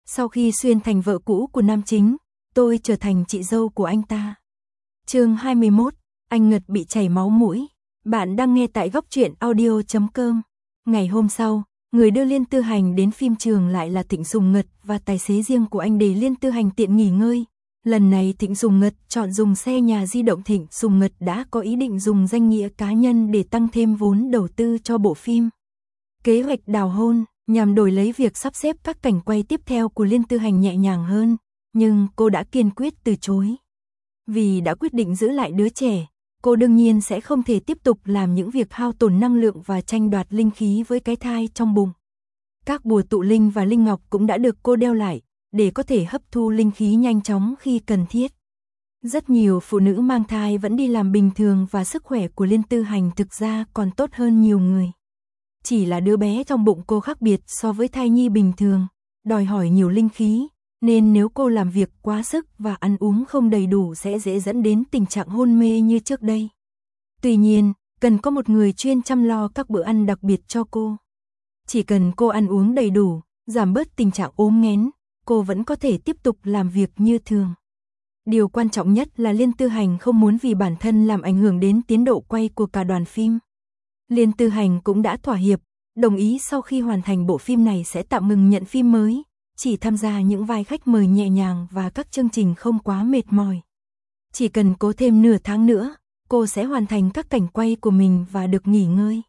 Sau khi xuyên thành vợ cũ của nam chính, tôi trở thành chị dâu của anh ta. Chương 21, anh Ngật bị chảy máu mũi. Bạn đang nghe tại góc truyện audio.com. Ngày hôm sau, người đưa Liên Tư Hành đến phim trường lại là Thịnh Sùng Ngật và tài xế riêng của anh để Liên Tư Hành tiện nghỉ ngơi. Lần này Thịnh Sùng Ngật chọn dùng xe nhà di động. Thịnh Sùng Ngật đã có ý định dùng danh nghĩa cá nhân để tăng thêm vốn đầu tư cho bộ phim. Kế hoạch đào hôn nhằm đổi lấy việc sắp xếp các cảnh quay tiếp theo của Liên Tư Hành nhẹ nhàng hơn, nhưng cô đã kiên quyết từ chối. Vì đã quyết định giữ lại đứa trẻ, cô đương nhiên sẽ không thể tiếp tục làm những việc hao tổn năng lượng và tranh đoạt linh khí với cái thai trong bụng. Các bùa tụ linh và linh ngọc cũng đã được cô đeo lại, để có thể hấp thu linh khí nhanh chóng khi cần thiết. Rất nhiều phụ nữ mang thai vẫn đi làm bình thường và sức khỏe của Liên Tư Hành thực ra còn tốt hơn nhiều người. Chỉ là đứa bé trong bụng cô khác biệt so với thai nhi bình thường, đòi hỏi nhiều linh khí, nên nếu cô làm việc quá sức và ăn uống không đầy đủ sẽ dễ dẫn đến tình trạng hôn mê như trước đây. Tuy nhiên, cần có một người chuyên chăm lo các bữa ăn đặc biệt cho cô. Chỉ cần cô ăn uống đầy đủ, giảm bớt tình trạng ốm nghén, cô vẫn có thể tiếp tục làm việc như thường. Điều quan trọng nhất là Liên Tư Hành không muốn vì bản thân làm ảnh hưởng đến tiến độ quay của cả đoàn phim. Liên Tư Hành cũng đã thỏa hiệp, đồng ý sau khi hoàn thành bộ phim này sẽ tạm ngừng nhận phim mới, chỉ tham gia những vai khách mời nhẹ nhàng và các chương trình không quá mệt mỏi. Chỉ cần cố thêm nửa tháng nữa, cô sẽ hoàn thành các cảnh quay của mình và được nghỉ ngơi.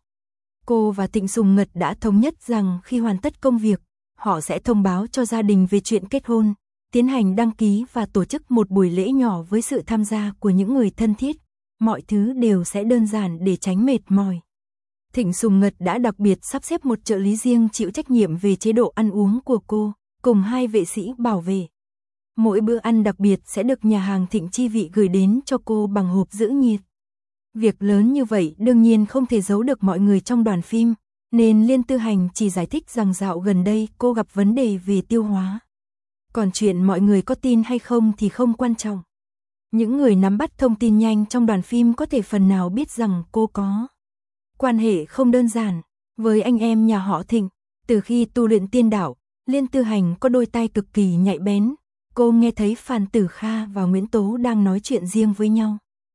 Cô và Thịnh Sùng Ngật đã thống nhất rằng khi hoàn tất công việc, họ sẽ thông báo cho gia đình về chuyện kết hôn, tiến hành đăng ký và tổ chức một buổi lễ nhỏ với sự tham gia của những người thân thiết. Mọi thứ đều sẽ đơn giản để tránh mệt mỏi. Thịnh Sùng Ngật đã đặc biệt sắp xếp một trợ lý riêng chịu trách nhiệm về chế độ ăn uống của cô, cùng 2 vệ sĩ bảo vệ. Mỗi bữa ăn đặc biệt sẽ được nhà hàng Thịnh Chi Vị gửi đến cho cô bằng hộp giữ nhiệt. Việc lớn như vậy đương nhiên không thể giấu được mọi người trong đoàn phim, nên Liên Tư Hành chỉ giải thích rằng dạo gần đây cô gặp vấn đề về tiêu hóa. Còn chuyện mọi người có tin hay không thì không quan trọng. Những người nắm bắt thông tin nhanh trong đoàn phim có thể phần nào biết rằng cô có quan hệ không đơn giản với anh em nhà họ Thịnh. Từ khi tu luyện tiên đạo, Liên Tư Hành có đôi tai cực kỳ nhạy bén. Cô nghe thấy Phan Tử Kha và Nguyễn Tố đang nói chuyện riêng với nhau.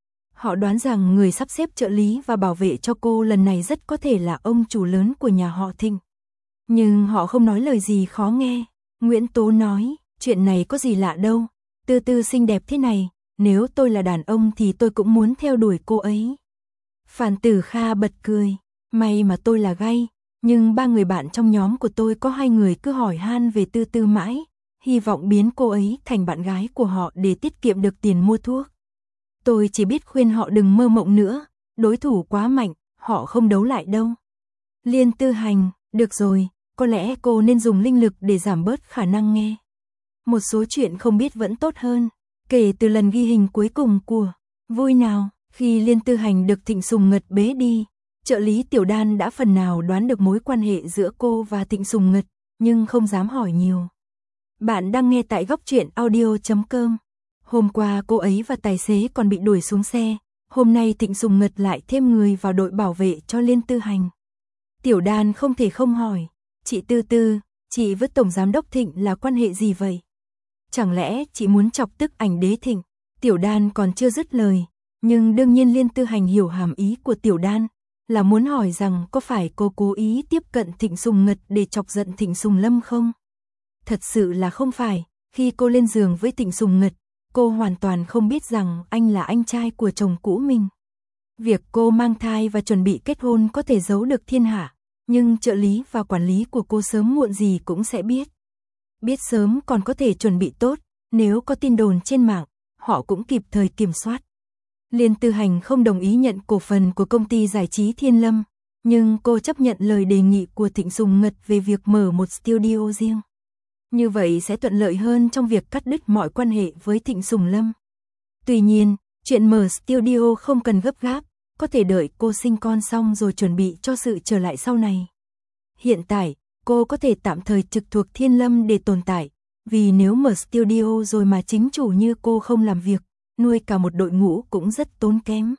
Họ đoán rằng người sắp xếp trợ lý và bảo vệ cho cô lần này rất có thể là ông chủ lớn của nhà họ Thịnh. Nhưng họ không nói lời gì khó nghe. Nguyễn Tố nói, chuyện này có gì lạ đâu, Tư Tư xinh đẹp thế này, nếu tôi là đàn ông thì tôi cũng muốn theo đuổi cô ấy. Phan Tử Kha bật cười, may mà tôi là gay, nhưng 3 người bạn trong nhóm của tôi có 2 người cứ hỏi han về Tư Tư mãi, hy vọng biến cô ấy thành bạn gái của họ để tiết kiệm được tiền mua thuốc. Tôi chỉ biết khuyên họ đừng mơ mộng nữa, đối thủ quá mạnh, họ không đấu lại đâu. Liên Tư Hành, được rồi, có lẽ cô nên dùng linh lực để giảm bớt khả năng nghe. Một số chuyện không biết vẫn tốt hơn. Kể từ lần ghi hình cuối cùng của Vui Nào, khi Liên Tư Hành được Thịnh Sùng Ngật bế đi, trợ lý Tiểu Đan đã phần nào đoán được mối quan hệ giữa cô và Thịnh Sùng Ngật, nhưng không dám hỏi nhiều. Bạn đang nghe tại góc truyện audio.com. Hôm qua cô ấy và tài xế còn bị đuổi xuống xe, hôm nay Thịnh Sùng Ngật lại thêm người vào đội bảo vệ cho Liên Tư Hành. Tiểu Đan không thể không hỏi, chị Tư Tư, chị với Tổng Giám đốc Thịnh là quan hệ gì vậy? Chẳng lẽ chị muốn chọc tức ảnh đế Thịnh? Tiểu Đan còn chưa dứt lời, nhưng đương nhiên Liên Tư Hành hiểu hàm ý của Tiểu Đan, là muốn hỏi rằng có phải cô cố ý tiếp cận Thịnh Sùng Ngật để chọc giận Thịnh Sùng Lâm không? Thật sự là không phải, khi cô lên giường với Thịnh Sùng Ngật, cô hoàn toàn không biết rằng anh là anh trai của chồng cũ mình. Việc cô mang thai và chuẩn bị kết hôn có thể giấu được thiên hạ, nhưng trợ lý và quản lý của cô sớm muộn gì cũng sẽ biết. Biết sớm còn có thể chuẩn bị tốt, nếu có tin đồn trên mạng, họ cũng kịp thời kiểm soát. Liên Tư Hành không đồng ý nhận cổ phần của công ty giải trí Thiên Lâm, nhưng cô chấp nhận lời đề nghị của Thịnh Sùng Ngật về việc mở một studio riêng. Như vậy sẽ thuận lợi hơn trong việc cắt đứt mọi quan hệ với Thịnh Sùng Lâm. Tuy nhiên, chuyện mở studio không cần gấp gáp, có thể đợi cô sinh con xong rồi chuẩn bị cho sự trở lại sau này. Hiện tại, cô có thể tạm thời trực thuộc Thiên Lâm để tồn tại, vì nếu mở studio rồi mà chính chủ như cô không làm việc, nuôi cả một đội ngũ cũng rất tốn kém.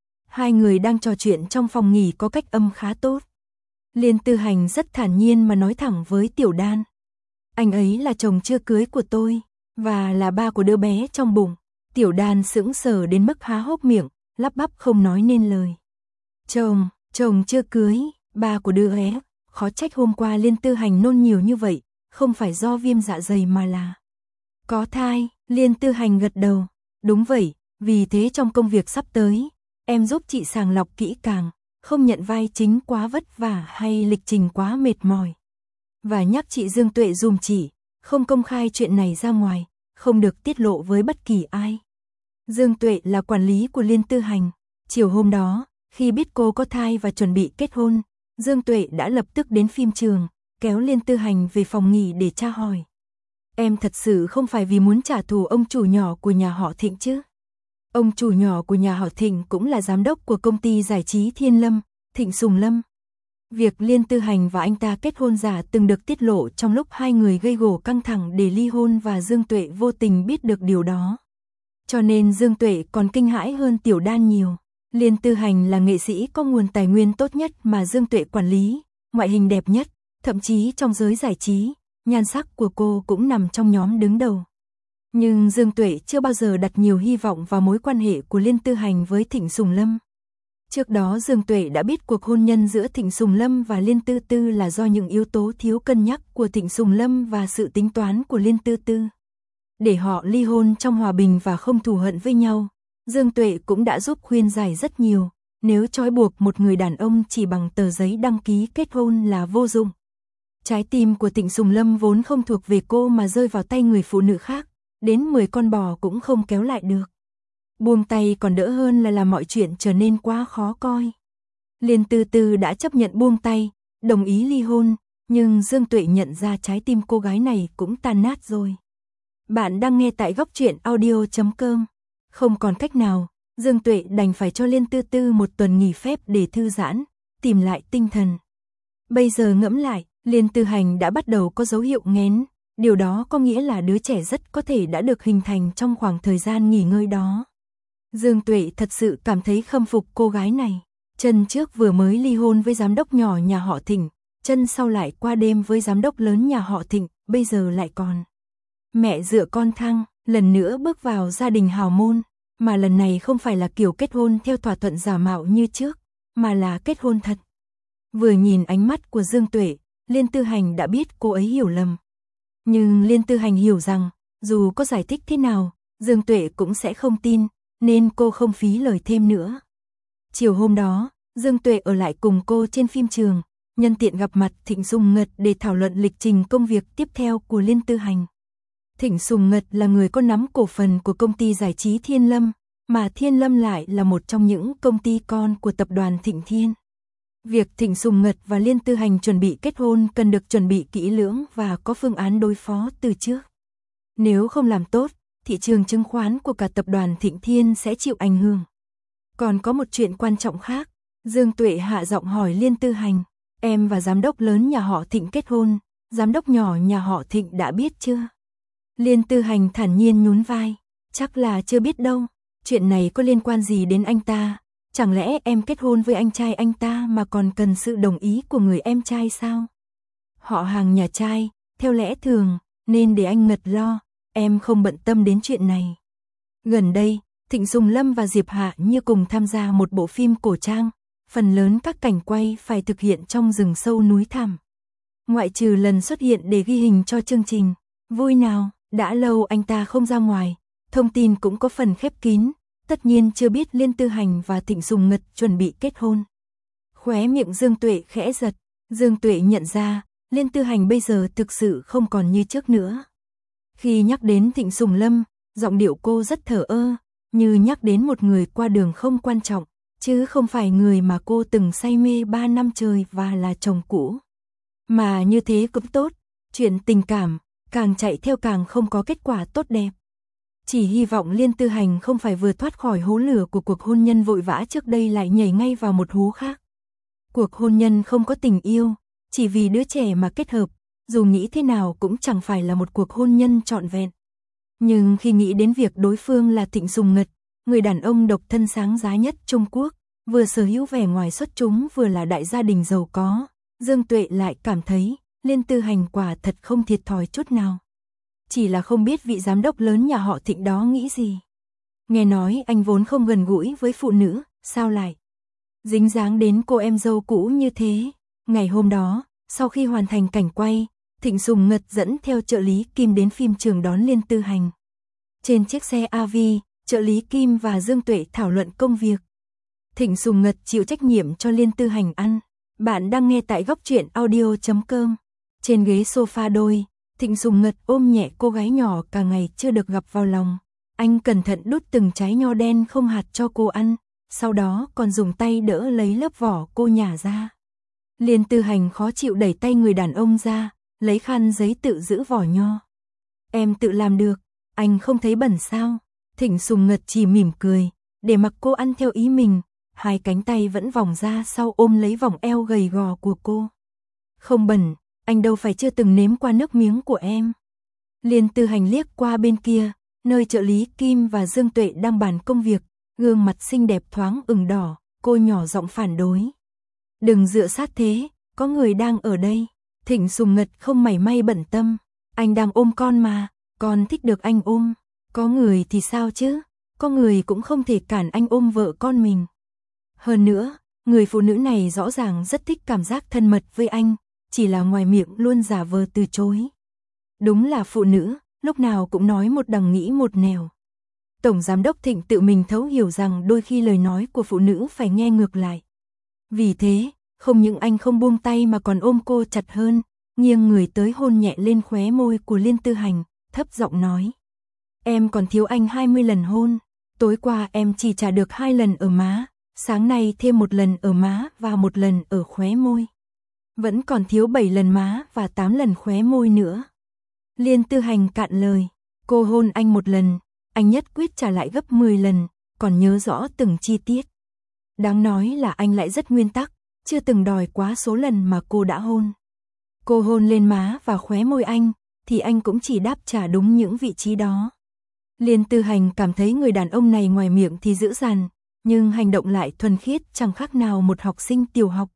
2 người đang trò chuyện trong phòng nghỉ có cách âm khá tốt. Liên Tư Hành rất thản nhiên mà nói thẳng với Tiểu Đan. Anh ấy là chồng chưa cưới của tôi, và là ba của đứa bé trong bụng. Tiểu Đan sững sờ đến mức há hốc miệng, lắp bắp không nói nên lời. Chồng chưa cưới, ba của đứa bé, khó trách hôm qua Liên Tư Hành nôn nhiều như vậy, không phải do viêm dạ dày mà là có thai. Liên Tư Hành gật đầu, đúng vậy, vì thế trong công việc sắp tới, em giúp chị sàng lọc kỹ càng, không nhận vai chính quá vất vả hay lịch trình quá mệt mỏi. Và nhắc chị Dương Tuệ dùm chị, không công khai chuyện này ra ngoài, không được tiết lộ với bất kỳ ai. Dương Tuệ là quản lý của Liên Tư Hành. Chiều hôm đó, khi biết cô có thai và chuẩn bị kết hôn, Dương Tuệ đã lập tức đến phim trường, kéo Liên Tư Hành về phòng nghỉ để tra hỏi. Em thật sự không phải vì muốn trả thù ông chủ nhỏ của nhà họ Thịnh chứ? Ông chủ nhỏ của nhà họ Thịnh cũng là giám đốc của công ty giải trí Thiên Lâm, Thịnh Sùng Lâm. Việc Liên Tư Hành và anh ta kết hôn giả từng được tiết lộ trong lúc hai người gây gổ căng thẳng để ly hôn và Dương Tuệ vô tình biết được điều đó. Cho nên Dương Tuệ còn kinh hãi hơn Tiểu Đan nhiều. Liên Tư Hành là nghệ sĩ có nguồn tài nguyên tốt nhất mà Dương Tuệ quản lý, ngoại hình đẹp nhất, thậm chí trong giới giải trí, nhan sắc của cô cũng nằm trong nhóm đứng đầu. Nhưng Dương Tuệ chưa bao giờ đặt nhiều hy vọng vào mối quan hệ của Liên Tư Hành với Thịnh Sùng Lâm. Trước đó Dương Tuệ đã biết cuộc hôn nhân giữa Thịnh Sùng Lâm và Liên Tư Tư là do những yếu tố thiếu cân nhắc của Thịnh Sùng Lâm và sự tính toán của Liên Tư Tư. Để họ ly hôn trong hòa bình và không thù hận với nhau, Dương Tuệ cũng đã giúp khuyên giải rất nhiều, nếu trói buộc một người đàn ông chỉ bằng tờ giấy đăng ký kết hôn là vô dụng. Trái tim của Thịnh Sùng Lâm vốn không thuộc về cô mà rơi vào tay người phụ nữ khác, đến 10 con bò cũng không kéo lại được. Buông tay còn đỡ hơn là làm mọi chuyện trở nên quá khó coi. Liên Tư Tư đã chấp nhận buông tay, đồng ý ly hôn, nhưng Dương Tuệ nhận ra trái tim cô gái này cũng tan nát rồi. Bạn đang nghe tại Góc Truyện Audio.com. Không còn cách nào, Dương Tuệ đành phải cho Liên Tư Tư một tuần nghỉ phép để thư giãn, tìm lại tinh thần. Bây giờ ngẫm lại, Liên Tư Hành đã bắt đầu có dấu hiệu nghén, điều đó có nghĩa là đứa trẻ rất có thể đã được hình thành trong khoảng thời gian nghỉ ngơi đó. Dương Tuệ thật sự cảm thấy khâm phục cô gái này. Chân trước vừa mới ly hôn với giám đốc nhỏ nhà họ Thịnh, chân sau lại qua đêm với giám đốc lớn nhà họ Thịnh, bây giờ lại còn mẹ dựa con thăng, lần nữa bước vào gia đình hào môn, mà lần này không phải là kiểu kết hôn theo thỏa thuận giả mạo như trước, mà là kết hôn thật. Vừa nhìn ánh mắt của Dương Tuệ, Liên Tư Hành đã biết cô ấy hiểu lầm. Nhưng Liên Tư Hành hiểu rằng, dù có giải thích thế nào, Dương Tuệ cũng sẽ không tin, nên cô không phí lời thêm nữa. Chiều hôm đó, Dương Tuệ ở lại cùng cô trên phim trường, nhân tiện gặp mặt Thịnh Sùng Ngật để thảo luận lịch trình công việc tiếp theo của Liên Tư Hành. Thịnh Sùng Ngật là người có nắm cổ phần của công ty giải trí Thiên Lâm, mà Thiên Lâm lại là một trong những công ty con của tập đoàn Thịnh Thiên. Việc Thịnh Sùng Ngật và Liên Tư Hành chuẩn bị kết hôn cần được chuẩn bị kỹ lưỡng và có phương án đối phó từ trước. Nếu không làm tốt, thị trường chứng khoán của cả tập đoàn Thịnh Thiên sẽ chịu ảnh hưởng. Còn có một chuyện quan trọng khác, Dương Tuệ hạ giọng hỏi Liên Tư Hành, em và giám đốc lớn nhà họ Thịnh kết hôn, giám đốc nhỏ nhà họ Thịnh đã biết chưa? Liên Tư Hành thản nhiên nhún vai, chắc là chưa biết đâu, chuyện này có liên quan gì đến anh ta, chẳng lẽ em kết hôn với anh trai anh ta mà còn cần sự đồng ý của người em trai sao? Họ hàng nhà trai, theo lẽ thường, nên để anh Ngật lo, em không bận tâm đến chuyện này. Gần đây, Thịnh Sùng Lâm và Diệp Hạ như cùng tham gia một bộ phim cổ trang, phần lớn các cảnh quay phải thực hiện trong rừng sâu núi thẳm. Ngoại trừ lần xuất hiện để ghi hình cho chương trình, vui nào, đã lâu anh ta không ra ngoài, thông tin cũng có phần khép kín, tất nhiên chưa biết Liên Tư Hành và Thịnh Sùng Ngật chuẩn bị kết hôn. Khóe miệng Dương Tuệ khẽ giật, Dương Tuệ nhận ra, Liên Tư Hành bây giờ thực sự không còn như trước nữa. Khi nhắc đến Thịnh Sùng Lâm, giọng điệu cô rất thờ ơ, như nhắc đến một người qua đường không quan trọng, chứ không phải người mà cô từng say mê 3 năm trời và là chồng cũ. Mà như thế cũng tốt, chuyện tình cảm, càng chạy theo càng không có kết quả tốt đẹp. Chỉ hy vọng Liên Tư Hành không phải vừa thoát khỏi hố lửa của cuộc hôn nhân vội vã trước đây lại nhảy ngay vào một hố khác. Cuộc hôn nhân không có tình yêu, chỉ vì đứa trẻ mà kết hợp, dù nghĩ thế nào cũng chẳng phải là một cuộc hôn nhân trọn vẹn. Nhưng khi nghĩ đến việc đối phương là Thịnh Sùng Ngật, người đàn ông độc thân sáng giá nhất Trung Quốc, vừa sở hữu vẻ ngoài xuất chúng vừa là đại gia đình giàu có, Dương Tuệ lại cảm thấy Liên Tư Hành quả thật không thiệt thòi chút nào. Chỉ là không biết vị giám đốc lớn nhà họ Thịnh đó nghĩ gì. Nghe nói anh vốn không gần gũi với phụ nữ, sao lại dính dáng đến cô em dâu cũ như thế. Ngày hôm đó, sau khi hoàn thành cảnh quay, Thịnh Sùng Ngật dẫn theo trợ lý Kim đến phim trường đón Liên Tư Hành. Trên chiếc xe AV, trợ lý Kim và Dương Tuệ thảo luận công việc. Thịnh Sùng Ngật chịu trách nhiệm cho Liên Tư Hành ăn. Bạn đang nghe tại góc truyện audio.com. Trên ghế sofa đôi, Thịnh Sùng Ngật ôm nhẹ cô gái nhỏ cả ngày chưa được gặp vào lòng. Anh cẩn thận đút từng trái nho đen không hạt cho cô ăn, sau đó còn dùng tay đỡ lấy lớp vỏ cô nhả ra. Liên Tư Hành khó chịu đẩy tay người đàn ông ra, lấy khăn giấy tự giữ vỏ nho. Em tự làm được, anh không thấy bẩn sao? Thịnh Sùng Ngật chỉ mỉm cười, để mặc cô ăn theo ý mình, hai cánh tay vẫn vòng ra sau ôm lấy vòng eo gầy gò của cô. Không bẩn, anh đâu phải chưa từng nếm qua nước miếng của em. Liên Tư Hành liếc qua bên kia, nơi trợ lý Kim và Dương Tuệ đang bàn công việc, gương mặt xinh đẹp thoáng ửng đỏ, cô nhỏ giọng phản đối. Đừng dựa sát thế, có người đang ở đây. Thịnh Sùng Ngật không mảy may bận tâm, anh đang ôm con mà, con thích được anh ôm. Có người thì sao chứ, có người cũng không thể cản anh ôm vợ con mình. Hơn nữa, người phụ nữ này rõ ràng rất thích cảm giác thân mật với anh, chỉ là ngoài miệng luôn giả vờ từ chối. Đúng là phụ nữ, lúc nào cũng nói một đằng nghĩ một nẻo. Tổng giám đốc Thịnh tự mình thấu hiểu rằng đôi khi lời nói của phụ nữ phải nghe ngược lại. Vì thế, không những anh không buông tay mà còn ôm cô chặt hơn, nghiêng người tới hôn nhẹ lên khóe môi của Liên Tư Hành, thấp giọng nói. Em còn thiếu anh 20 lần hôn, tối qua em chỉ trả được 2 lần ở má, sáng nay thêm 1 lần ở má và 1 lần ở khóe môi. Vẫn còn thiếu 7 lần má và 8 lần khóe môi nữa. Liên Tư Hành cạn lời, cô hôn anh 1 lần, anh nhất quyết trả lại gấp 10 lần, còn nhớ rõ từng chi tiết. Đáng nói là anh lại rất nguyên tắc, chưa từng đòi quá số lần mà cô đã hôn. Cô hôn lên má và khóe môi anh, thì anh cũng chỉ đáp trả đúng những vị trí đó. Liên Tư Hành cảm thấy người đàn ông này ngoài miệng thì dữ dằn, nhưng hành động lại thuần khiết chẳng khác nào một học sinh tiểu học.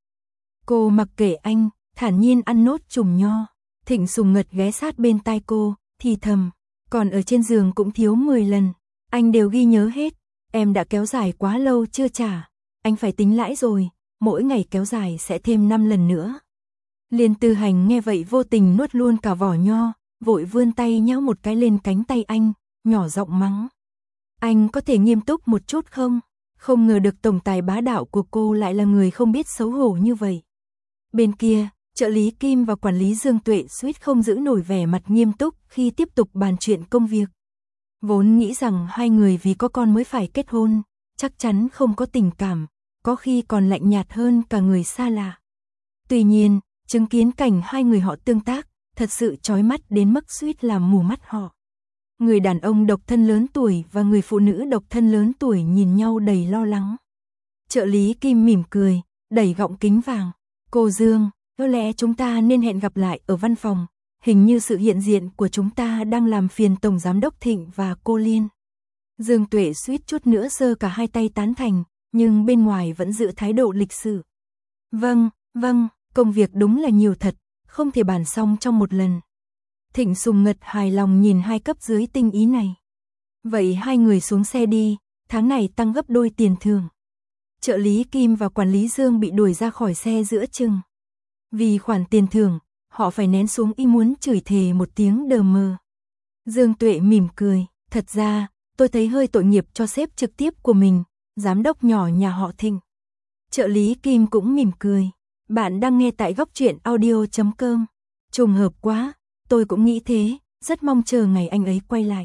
Cô mặc kệ anh, thản nhiên ăn nốt chùm nho. Thịnh Sùng Ngật ghé sát bên tai cô, thì thầm, còn ở trên giường cũng thiếu 10 lần, anh đều ghi nhớ hết, em đã kéo dài quá lâu chưa trả, anh phải tính lãi rồi, mỗi ngày kéo dài sẽ thêm 5 lần nữa. Liên Tư Hành nghe vậy vô tình nuốt luôn cả vỏ nho, vội vươn tay nhéo một cái lên cánh tay anh, nhỏ giọng mắng. Anh có thể nghiêm túc một chút không? Không ngờ được tổng tài bá đạo của cô lại là người không biết xấu hổ như vậy. Bên kia, trợ lý Kim và quản lý Dương Tuệ suýt không giữ nổi vẻ mặt nghiêm túc khi tiếp tục bàn chuyện công việc. Vốn nghĩ rằng hai người vì có con mới phải kết hôn, chắc chắn không có tình cảm, có khi còn lạnh nhạt hơn cả người xa lạ. Tuy nhiên, chứng kiến cảnh hai người họ tương tác, thật sự chói mắt đến mức suýt làm mù mắt họ. Người đàn ông độc thân lớn tuổi và người phụ nữ độc thân lớn tuổi nhìn nhau đầy lo lắng. Trợ lý Kim mỉm cười, đẩy gọng kính vàng. Cô Dương, có lẽ chúng ta nên hẹn gặp lại ở văn phòng. Hình như sự hiện diện của chúng ta đang làm phiền Tổng Giám đốc Thịnh và cô Liên. Dương Tuệ suýt chút nữa giơ cả hai tay tán thành, nhưng bên ngoài vẫn giữ thái độ lịch sự. Vâng, công việc đúng là nhiều thật, không thể bàn xong trong một lần. Thịnh Sùng Ngật hài lòng nhìn hai cấp dưới tinh ý này. Vậy hai người xuống xe đi, tháng này tăng gấp đôi tiền thưởng. Trợ lý Kim và quản lý Dương bị đuổi ra khỏi xe giữa chừng. Vì khoản tiền thưởng, họ phải nén xuống ý muốn chửi thề một tiếng đờ mờ. Dương Tuệ mỉm cười, thật ra, tôi thấy hơi tội nghiệp cho sếp trực tiếp của mình, giám đốc nhỏ nhà họ Thịnh. Trợ lý Kim cũng mỉm cười, bạn đang nghe tại góc truyện audio.com. Trùng hợp quá, tôi cũng nghĩ thế, rất mong chờ ngày anh ấy quay lại.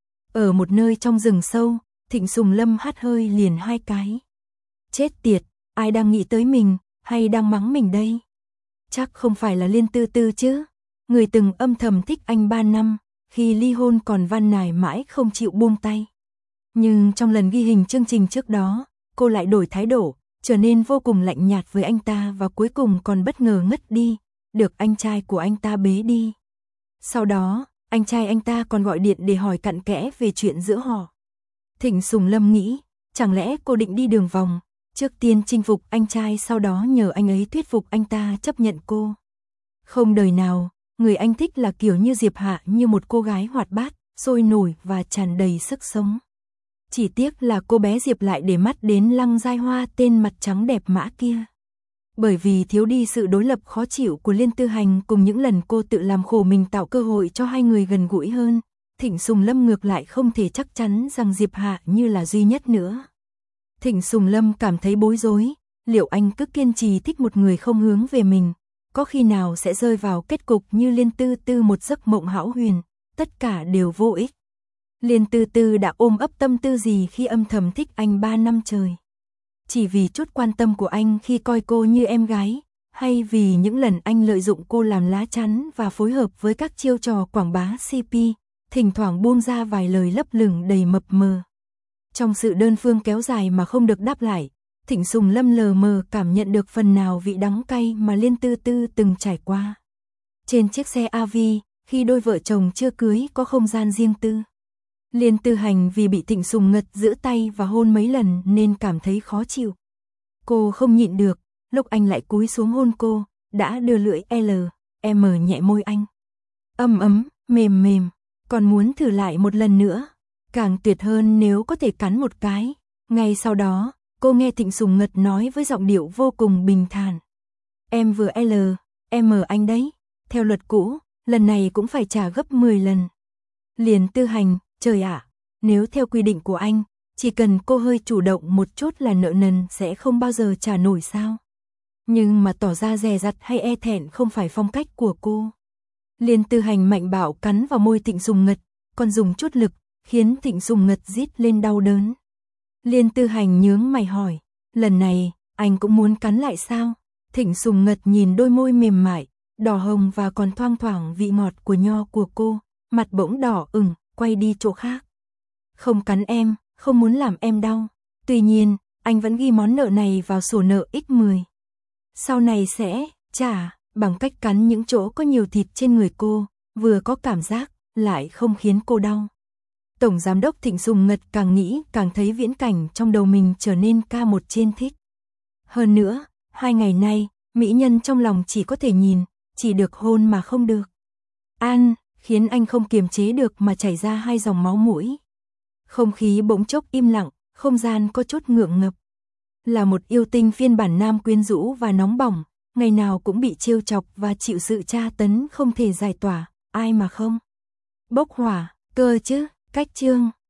Ở một nơi trong rừng sâu, Thịnh Sùng Lâm hắt hơi liền hai cái. Chết tiệt, ai đang nghĩ tới mình, hay đang mắng mình đây? Chắc không phải là Liên Tư Tư chứ? Người từng âm thầm thích anh 3 năm, khi ly hôn còn van nài mãi không chịu buông tay. Nhưng trong lần ghi hình chương trình trước đó, cô lại đổi thái độ, trở nên vô cùng lạnh nhạt với anh ta và cuối cùng còn bất ngờ ngất đi, được anh trai của anh ta bế đi. Sau đó, anh trai anh ta còn gọi điện để hỏi cặn kẽ về chuyện giữa họ. Thịnh Sùng Lâm nghĩ, chẳng lẽ cô định đi đường vòng, trước tiên chinh phục anh trai sau đó nhờ anh ấy thuyết phục anh ta chấp nhận cô. Không đời nào, người anh thích là kiểu như Diệp Hạ, như một cô gái hoạt bát, sôi nổi và tràn đầy sức sống. Chỉ tiếc là cô bé Diệp lại để mắt đến Lăng Giai Hoa, tên mặt trắng đẹp mã kia. Bởi vì thiếu đi sự đối lập khó chịu của Liên Tư Hành cùng những lần cô tự làm khổ mình tạo cơ hội cho hai người gần gũi hơn, Thịnh Sùng Lâm ngược lại không thể chắc chắn rằng Diệp Hạ như là duy nhất nữa. Thịnh Sùng Lâm cảm thấy bối rối, liệu anh cứ kiên trì thích một người không hướng về mình, có khi nào sẽ rơi vào kết cục như Liên Tư Tư, một giấc mộng hão huyền, tất cả đều vô ích. Liên Tư Tư đã ôm ấp tâm tư gì khi âm thầm thích anh 3 năm trời? Chỉ vì chút quan tâm của anh khi coi cô như em gái, hay vì những lần anh lợi dụng cô làm lá chắn và phối hợp với các chiêu trò quảng bá CP, thỉnh thoảng buông ra vài lời lấp lửng đầy mập mờ. Trong sự đơn phương kéo dài mà không được đáp lại, Thịnh Sùng Lâm lờ mờ cảm nhận được phần nào vị đắng cay mà Liên Tư Tư từng trải qua. Trên chiếc xe AV, khi đôi vợ chồng chưa cưới có không gian riêng tư, Liên Tư Hành vì bị Thịnh Sùng Ngật giữ tay và hôn mấy lần nên cảm thấy khó chịu. Cô không nhịn được, lúc anh lại cúi xuống hôn cô, đã đưa lưỡi M nhẹ môi anh. Ấm ấm, mềm mềm, còn muốn thử lại một lần nữa. Càng tuyệt hơn nếu có thể cắn một cái. Ngay sau đó, cô nghe Thịnh Sùng Ngật nói với giọng điệu vô cùng bình thản. Em vừa M anh đấy. Theo luật cũ, lần này cũng phải trả gấp 10 lần. Liên Tư Hành, trời ạ, nếu theo quy định của anh, chỉ cần cô hơi chủ động một chút là nợ nần sẽ không bao giờ trả nổi sao? Nhưng mà tỏ ra dè dặt hay e thẹn không phải phong cách của cô. Liên Tư Hành mạnh bạo cắn vào môi Thịnh Sùng Ngật, còn dùng chút lực, khiến Thịnh Sùng Ngật rít lên đau đớn. Liên Tư Hành nhướng mày hỏi, lần này, anh cũng muốn cắn lại sao? Thịnh Sùng Ngật nhìn đôi môi mềm mại, đỏ hồng và còn thoang thoảng vị ngọt của nho của cô, mặt bỗng đỏ ửng, quay đi chỗ khác. Không cắn em, không muốn làm em đau. Tuy nhiên, anh vẫn ghi món nợ này vào sổ nợ X10. Sau này sẽ trả, bằng cách cắn những chỗ có nhiều thịt trên người cô, vừa có cảm giác, lại không khiến cô đau. Tổng Giám đốc Thịnh Sùng Ngật càng nghĩ càng thấy viễn cảnh trong đầu mình trở nên ca một trên thích. Hơn nữa, 2 ngày nay, mỹ nhân trong lòng chỉ có thể nhìn, chỉ được hôn mà không được. An, khiến anh không kiềm chế được mà chảy ra 2 dòng máu mũi. Không khí bỗng chốc im lặng, không gian có chút ngượng ngập. Là một yêu tinh phiên bản nam quyến rũ và nóng bỏng, ngày nào cũng bị trêu chọc và chịu sự tra tấn không thể giải tỏa, ai mà không bốc hỏa, cơ chứ, cách chương.